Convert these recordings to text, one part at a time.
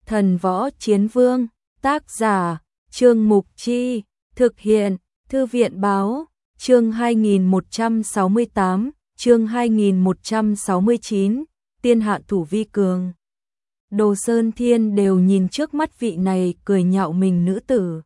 Thần Võ Chiến Vương, tác giả, Trương Mục Chi, thực hiện, Thư viện Báo, chương 2168, chương 2169, tiên hạ thủ vi cường. Đồ Sơn Thiên đều nhìn trước mắt vị này cười nhạo mình nữ tử.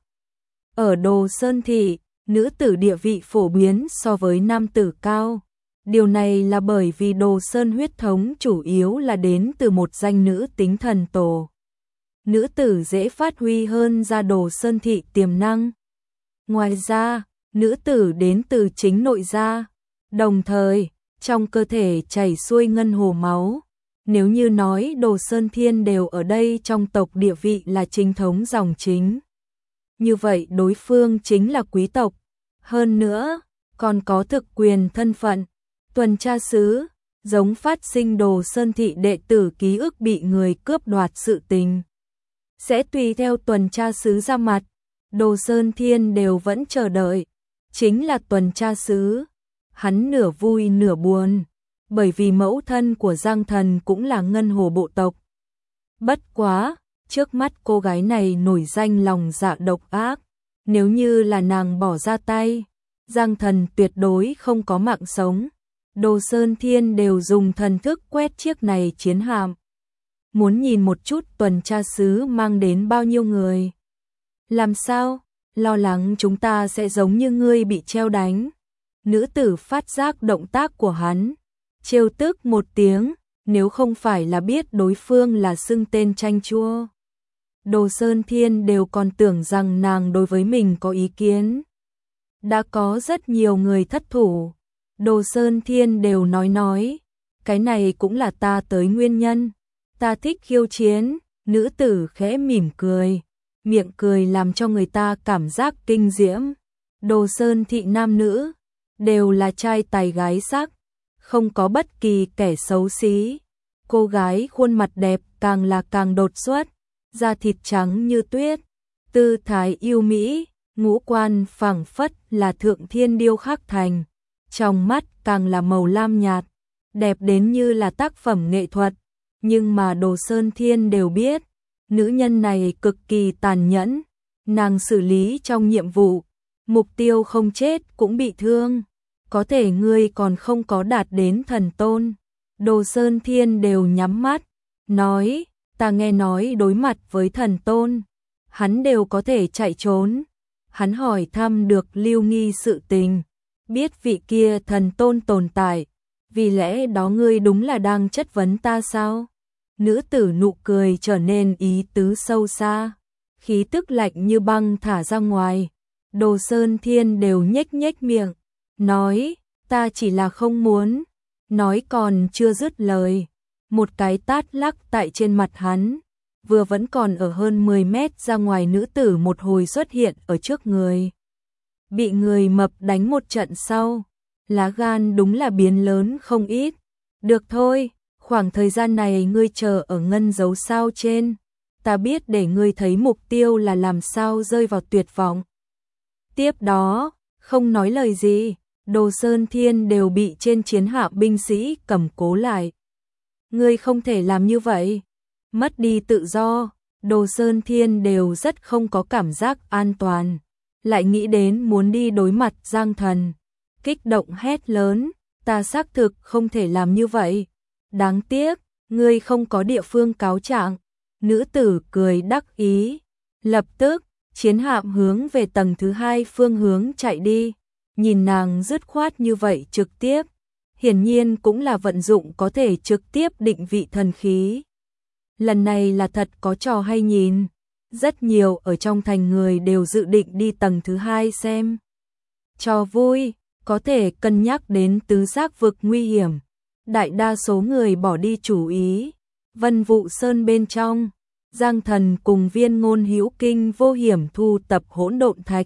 Ở Đồ Sơn Thị, nữ tử địa vị phổ biến so với nam tử cao. Điều này là bởi vì Đồ Sơn huyết thống chủ yếu là đến từ một danh nữ tính thần tổ. Nữ tử dễ phát huy hơn ra Đồ Sơn Thị tiềm năng. Ngoài ra, nữ tử đến từ chính nội gia, đồng thời, trong cơ thể chảy xuôi ngân hồ máu. Nếu như nói Đồ Sơn Thiên đều ở đây trong tộc địa vị là chính thống dòng chính. Như vậy đối phương chính là quý tộc. Hơn nữa, còn có thực quyền thân phận, tuần tra sứ, giống phát sinh Đồ Sơn Thị đệ tử ký ức bị người cướp đoạt sự tình. Sẽ tùy theo tuần tra sứ ra mặt, Đồ Sơn Thiên đều vẫn chờ đợi, chính là tuần tra sứ. Hắn nửa vui nửa buồn, bởi vì mẫu thân của Giang Thần cũng là ngân hồ bộ tộc. Bất quá, trước mắt cô gái này nổi danh lòng dạ độc ác, nếu như là nàng bỏ ra tay, Giang Thần tuyệt đối không có mạng sống. Đồ Sơn Thiên đều dùng thần thức quét chiếc này chiến hạm. Muốn nhìn một chút tuần tra sứ mang đến bao nhiêu người. Làm sao? Lo lắng chúng ta sẽ giống như ngươi bị treo đánh. Nữ tử phát giác động tác của hắn, trêu tức một tiếng, nếu không phải là biết đối phương là xưng tên chanh chua. Đồ Sơn Thiên đều còn tưởng rằng nàng đối với mình có ý kiến. Đã có rất nhiều người thất thủ. Đồ Sơn Thiên đều nói, cái này cũng là ta tới nguyên nhân. Ta thích khiêu chiến, nữ tử khẽ mỉm cười, miệng cười làm cho người ta cảm giác kinh diễm. Đồ Sơn Thị nam nữ, đều là trai tài gái sắc, không có bất kỳ kẻ xấu xí. Cô gái khuôn mặt đẹp càng là càng đột xuất, da thịt trắng như tuyết, tư thái yêu mỹ, ngũ quan phảng phất là thượng thiên điêu khắc thành, trong mắt càng là màu lam nhạt, đẹp đến như là tác phẩm nghệ thuật. Nhưng mà Đồ Sơn Thiên đều biết, nữ nhân này cực kỳ tàn nhẫn, nàng xử lý trong nhiệm vụ, mục tiêu không chết cũng bị thương, có thể ngươi còn không có đạt đến thần tôn. Đồ Sơn Thiên đều nhắm mắt, nói, ta nghe nói đối mặt với thần tôn, hắn đều có thể chạy trốn. Hắn hỏi thăm được Lưu Nghi sự tình, biết vị kia thần tôn tồn tại, vì lẽ đó ngươi đúng là đang chất vấn ta sao? Nữ tử nụ cười trở nên ý tứ sâu xa, khí tức lạnh như băng thả ra ngoài. Đồ Sơn Thiên đều nhếch miệng, nói, ta chỉ là không muốn. Nói còn chưa dứt lời, một cái tát lắc tại trên mặt hắn, vừa vẫn còn ở hơn 10 mét ra ngoài nữ tử một hồi xuất hiện ở trước người. Bị người mập đánh một trận sau, lá gan đúng là biến lớn không ít. Được thôi, khoảng thời gian này ngươi chờ ở ngân dấu sao trên, ta biết để ngươi thấy mục tiêu là làm sao rơi vào tuyệt vọng. Tiếp đó, không nói lời gì, Đồ Sơn Thiên đều bị trên chiến hạm binh sĩ cầm cố lại. Ngươi không thể làm như vậy, mất đi tự do. Đồ Sơn Thiên đều rất không có cảm giác an toàn, lại nghĩ đến muốn đi đối mặt Giang Thần, kích động hét lớn, ta xác thực không thể làm như vậy. Đáng tiếc, ngươi không có địa phương cáo trạng. Nữ tử cười đắc ý, lập tức, chiến hạm hướng về tầng thứ 2 phương hướng chạy đi. Nhìn nàng dứt khoát như vậy trực tiếp, hiển nhiên cũng là vận dụng có thể trực tiếp định vị thần khí. Lần này là thật có trò hay nhìn, rất nhiều ở trong thành người đều dự định đi tầng thứ 2 xem. Trò vui, có thể cân nhắc đến tứ giác vực nguy hiểm. Đại đa số người bỏ đi chủ ý. Vân Vụ Sơn bên trong, Giang Thần cùng Viên Ngôn Hữu kinh vô hiểm thu tập hỗn độn thạch.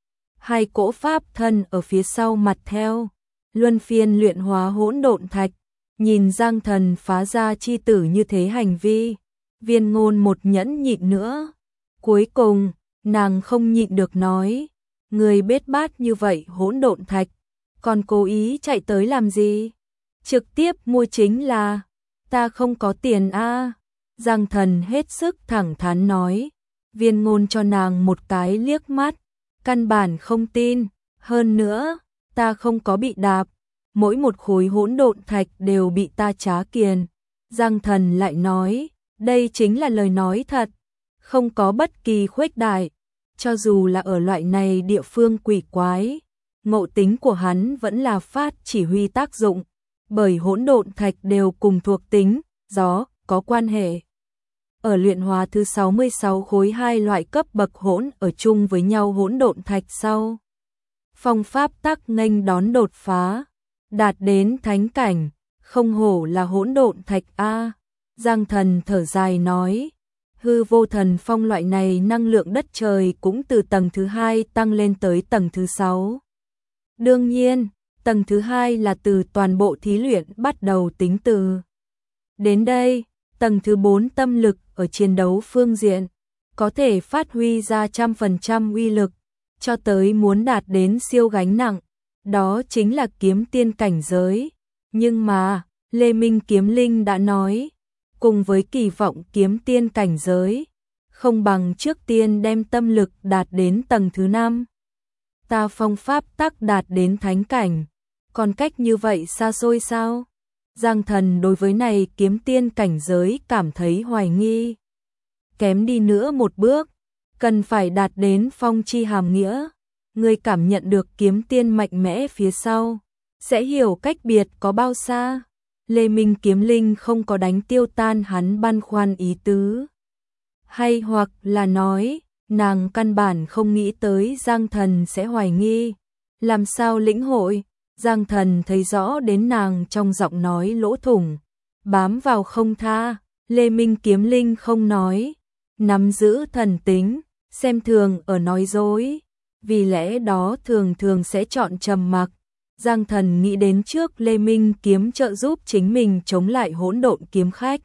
Hai cỗ pháp thân ở phía sau mặt theo, luân phiên luyện hóa hỗn độn thạch. Nhìn Giang Thần phá ra chi tử như thế hành vi, Viên Ngôn một nhẫn nhịn nữa. Cuối cùng, nàng không nhịn được nói, người bết bát như vậy hỗn độn thạch, còn cố ý chạy tới làm gì? Trực tiếp mua chính là, ta không có tiền a. Giang Thần hết sức thẳng thắn nói. Viên Ngôn cho nàng một cái liếc mắt, căn bản không tin, hơn nữa, ta không có bị đạp, mỗi một khối hỗn độn thạch đều bị ta trá kiền. Giang Thần lại nói, đây chính là lời nói thật, không có bất kỳ khuếch đại, cho dù là ở loại này địa phương quỷ quái, ngộ tính của hắn vẫn là phát chỉ huy tác dụng, bởi hỗn độn thạch đều cùng thuộc tính, gió, có quan hệ. Ở luyện hóa thứ 66 khối hai loại cấp bậc hỗn ở chung với nhau hỗn độn thạch sau. Phong pháp tắc nghênh đón đột phá, đạt đến thánh cảnh, không hổ là hỗn độn thạch a. Giang Thần thở dài nói, hư vô thần phong loại này năng lượng đất trời cũng từ tầng thứ 2 tăng lên tới tầng thứ 6. Đương nhiên, tầng thứ 2 là từ toàn bộ thí luyện bắt đầu tính từ. Đến đây, tầng thứ 4 tâm lực ở chiến đấu phương diện, có thể phát huy ra 100% uy lực, cho tới muốn đạt đến siêu gánh nặng, đó chính là kiếm tiên cảnh giới. Nhưng mà, Lê Minh Kiếm Linh đã nói, cùng với kỳ vọng kiếm tiên cảnh giới, không bằng trước tiên đem tâm lực đạt đến tầng thứ 5. Ta phong pháp tắc đạt đến thánh cảnh, còn cách như vậy xa xôi sao? Giang Thần đối với này kiếm tiên cảnh giới cảm thấy hoài nghi. Kém đi nữa một bước, cần phải đạt đến phong chi hàm nghĩa. Người cảm nhận được kiếm tiên mạnh mẽ phía sau, sẽ hiểu cách biệt có bao xa. Lê Minh Kiếm Linh không có đánh tiêu tan hắn băn khoăn ý tứ. Hay hoặc là nói, nàng căn bản không nghĩ tới Giang Thần sẽ hoài nghi. Làm sao lĩnh hội? Giang Thần thấy rõ đến nàng trong giọng nói lỗ thủng, bám vào không tha. Lê Minh Kiếm Linh không nói, nắm giữ thần tính, xem thường ở nói dối, vì lẽ đó thường thường sẽ chọn trầm mặc. Giang Thần nghĩ đến trước Lê Minh Kiếm trợ giúp chính mình chống lại hỗn độn kiếm khách,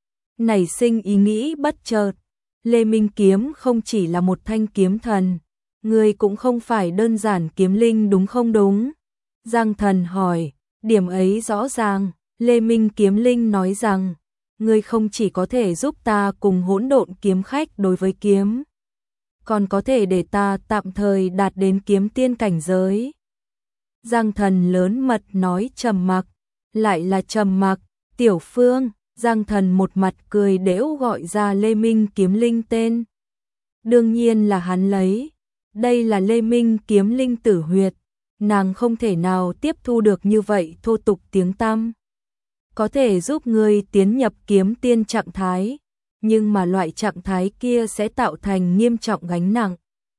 nảy sinh ý nghĩ bất chợt. Lê Minh Kiếm không chỉ là một thanh kiếm thần, người cũng không phải đơn giản kiếm linh đúng không đúng? Giang Thần hỏi, điểm ấy rõ ràng. Lê Minh Kiếm Linh nói rằng, ngươi không chỉ có thể giúp ta cùng hỗn độn kiếm khách đối với kiếm, còn có thể để ta tạm thời đạt đến kiếm tiên cảnh giới. Giang Thần lớn mật nói trầm mặc, lại là trầm mặc. Tiểu Phương. Giang Thần một mặt cười đễu gọi ra Lê Minh Kiếm Linh tên. Đương nhiên là hắn lấy, đây là Lê Minh Kiếm Linh tử huyệt, nàng không thể nào tiếp thu được như vậy thô tục tiếng tăm. Có thể giúp ngươi tiến nhập kiếm tiên trạng thái, nhưng mà loại trạng thái kia sẽ tạo thành nghiêm trọng gánh nặng,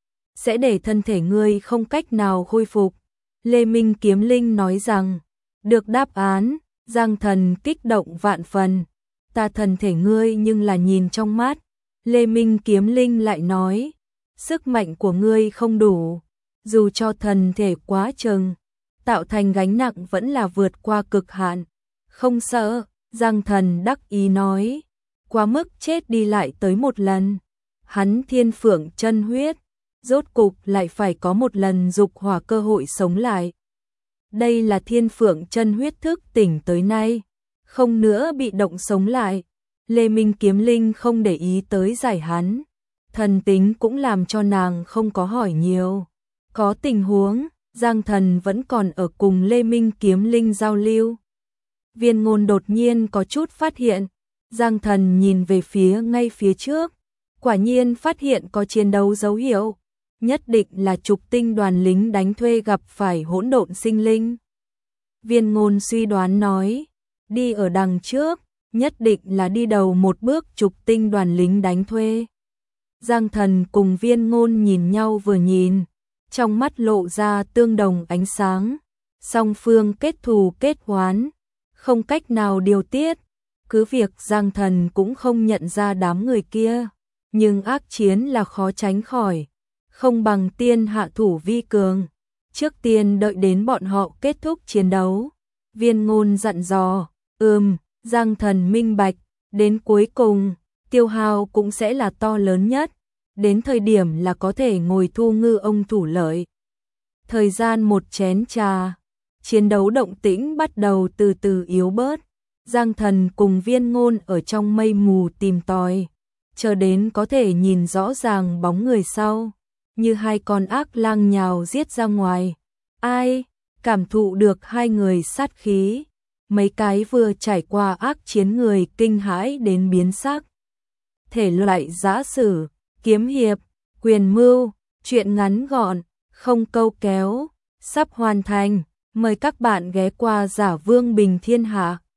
sẽ để thân thể ngươi không cách nào khôi phục. Lê Minh Kiếm Linh nói rằng, được đáp án. Giang Thần kích động vạn phần, ta thân thể ngươi nhưng là nhìn trong mắt. Lê Minh Kiếm Linh lại nói, sức mạnh của ngươi không đủ, dù cho thần thể quá chừng, tạo thành gánh nặng vẫn là vượt qua cực hạn. Không sợ. Giang Thần đắc ý nói, quá mức chết đi lại tới một lần. Hắn thiên phượng chân huyết, rốt cục lại phải có một lần dục hỏa cơ hội sống lại. Đây là thiên phượng chân huyết thức tỉnh tới nay, không nữa bị động sống lại. Lê Minh Kiếm Linh không để ý tới giải hắn, thần tính cũng làm cho nàng không có hỏi nhiều. Có tình huống, Giang Thần vẫn còn ở cùng Lê Minh Kiếm Linh giao lưu. Viên Ngôn đột nhiên có chút phát hiện, Giang Thần nhìn về phía ngay phía trước, quả nhiên phát hiện có chiến đấu dấu hiệu, nhất định là trục tinh đoàn lính đánh thuê gặp phải hỗn độn sinh linh. Viên Ngôn suy đoán nói, đi ở đằng trước, nhất định là đi đầu một bước trục tinh đoàn lính đánh thuê. Giang Thần cùng Viên Ngôn nhìn nhau vừa nhìn, trong mắt lộ ra tương đồng ánh sáng, song phương kết thù kết oán, không cách nào điều tiết. Cứ việc Giang Thần cũng không nhận ra đám người kia, nhưng ác chiến là khó tránh khỏi, không bằng tiên hạ thủ vi cường, trước tiên đợi đến bọn họ kết thúc chiến đấu. Viên Ngôn dặn dò, Giang Thần minh bạch, đến cuối cùng, tiêu hao cũng sẽ là to lớn nhất, đến thời điểm là có thể ngồi thu ngư ông thủ lợi. Thời gian một chén trà, chiến đấu động tĩnh bắt đầu từ từ yếu bớt, Giang Thần cùng Viên Ngôn ở trong mây mù tìm tòi, chờ đến có thể nhìn rõ ràng bóng người sau, như hai con ác lang nhào giết ra ngoài. Ai cảm thụ được hai người sát khí, mấy cái vừa trải qua ác chiến người kinh hãi đến biến sắc. Thể loại giã sử, kiếm hiệp, quyền mưu, truyện ngắn gọn, không câu kéo, sắp hoàn thành. Mời các bạn ghé qua Giả Vương Bình Thiên Hạ.